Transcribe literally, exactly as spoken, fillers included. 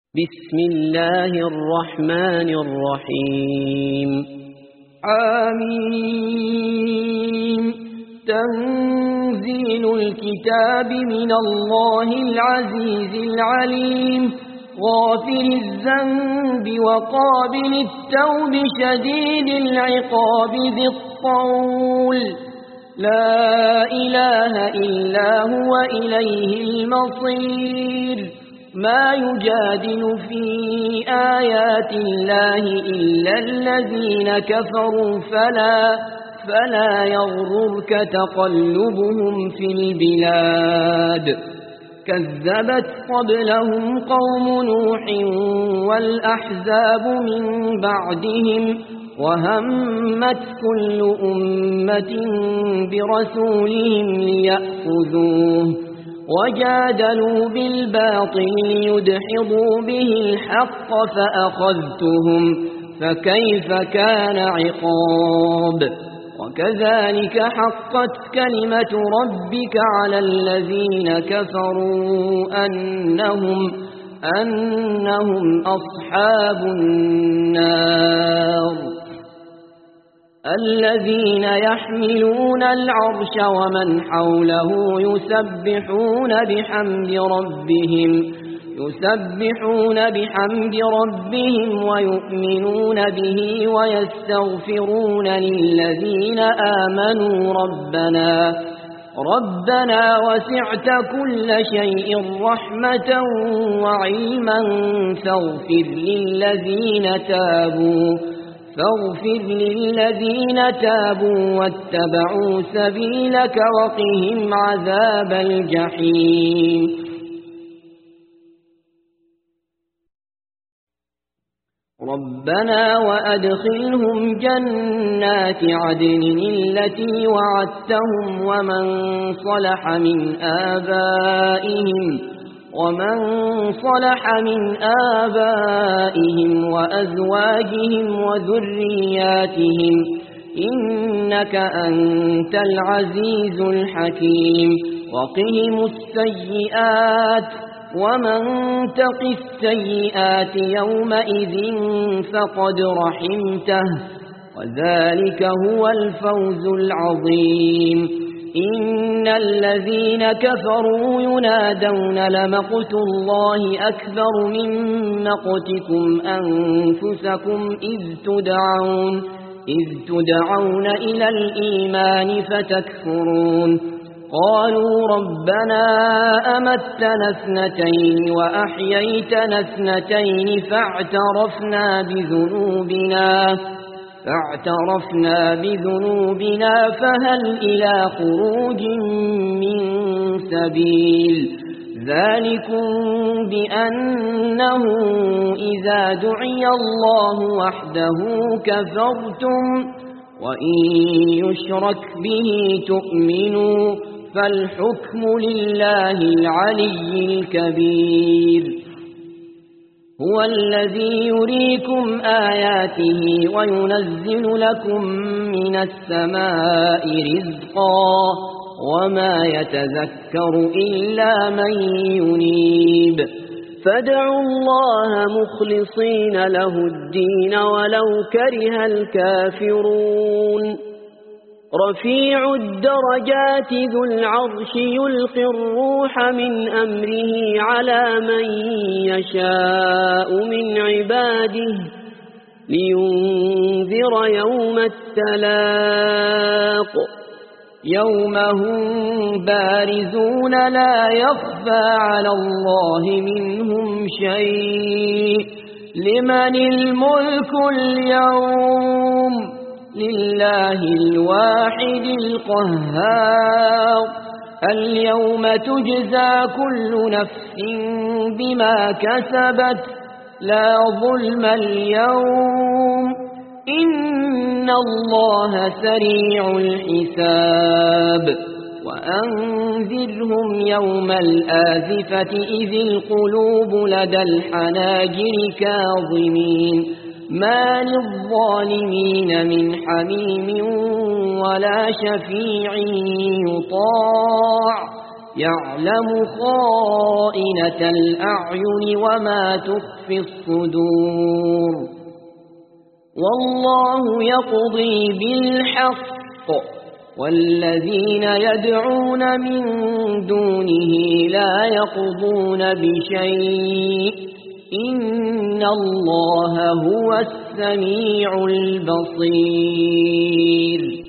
بسم الله الرحمن الرحيم آمين. تنزيل الكتاب من الله العزيز العليم غافر الذنب وقابل التوب شديد العقاب ذي الطول لا إله إلا هو إليه المصير. ما يجادل في آيات الله إلا الذين كفروا فلا, فلا يغررك تقلبهم في البلاد. كذبت قبلهم قوم نوح والأحزاب من بعدهم وهمت كل أمة برسولهم ليأخذوه وجادلوا بالباطل ليدحضوا به الحق فأخذتهم فكيف كان عقاب. وكذلك حقت كلمة ربك على الذين كفروا أنهم, أنهم أصحاب النار. الذين يحملون العرش ومن حوله يسبحون بحمد ربهم يسبحون بحمد ربهم ويؤمنون به ويستغفرون للذين آمنوا ربنا ربنا وسعت كل شيء رحمة وعلما فاغفر للذين تابوا فاغفر للذين تابوا واتبعوا سبيلك وقهم عذاب الجحيم. ربنا وأدخلهم جنات عدن التي وعدتهم ومن صلح من آبائهم ومن صلح من آبائهم وأزواجهم وذرياتهم إنك أنت العزيز الحكيم. وقهم السيئات ومن تق السيئات يومئذ فقد رحمته وذلك هو الفوز العظيم. إن الذين كفروا ينادون لمقت الله أكبر من مقتكم أنفسكم إذ تدعون, إذ تدعون إلى الإيمان فتكفرون. قالوا ربنا أمتنا اثنتين وأحييتنا اثنتين فاعترفنا بذنوبنا فاعترفنا بذنوبنا فهل إلى خروج من سبيل. ذلكم بأنه إذا دعي الله وحده كفرتم وإن يشرك به تؤمنوا فالحكم لله العلي الكبير. هو الذي يريكم آياته وينزل لكم من السماء رزقا وما يتذكر إلا من ينيب. فادعوا الله مخلصين له الدين ولو كره الكافرون. رفيع الدرجات ذو العرش يلقي الروح من أمره على من يشاء من عباده لينذر يوم التلاق يوم هم بارزون لا يخفى على الله منهم شيء. لمن الملك اليوم لله الواحد القهار. اليوم تجزى كل نفس بما كسبت لا ظلم اليوم إن الله سريع الحساب. وأنذرهم يوم الآزفة إذ القلوب لدى الحناجر كاظمين ما للظالمين من حميم ولا شفيع يطاع يعلم خائنة الأعين وما تخفي الصدور والله يقضي بالحق والذين يدعون من دونه لا يقضون بشيء إن الله هو السميع البصير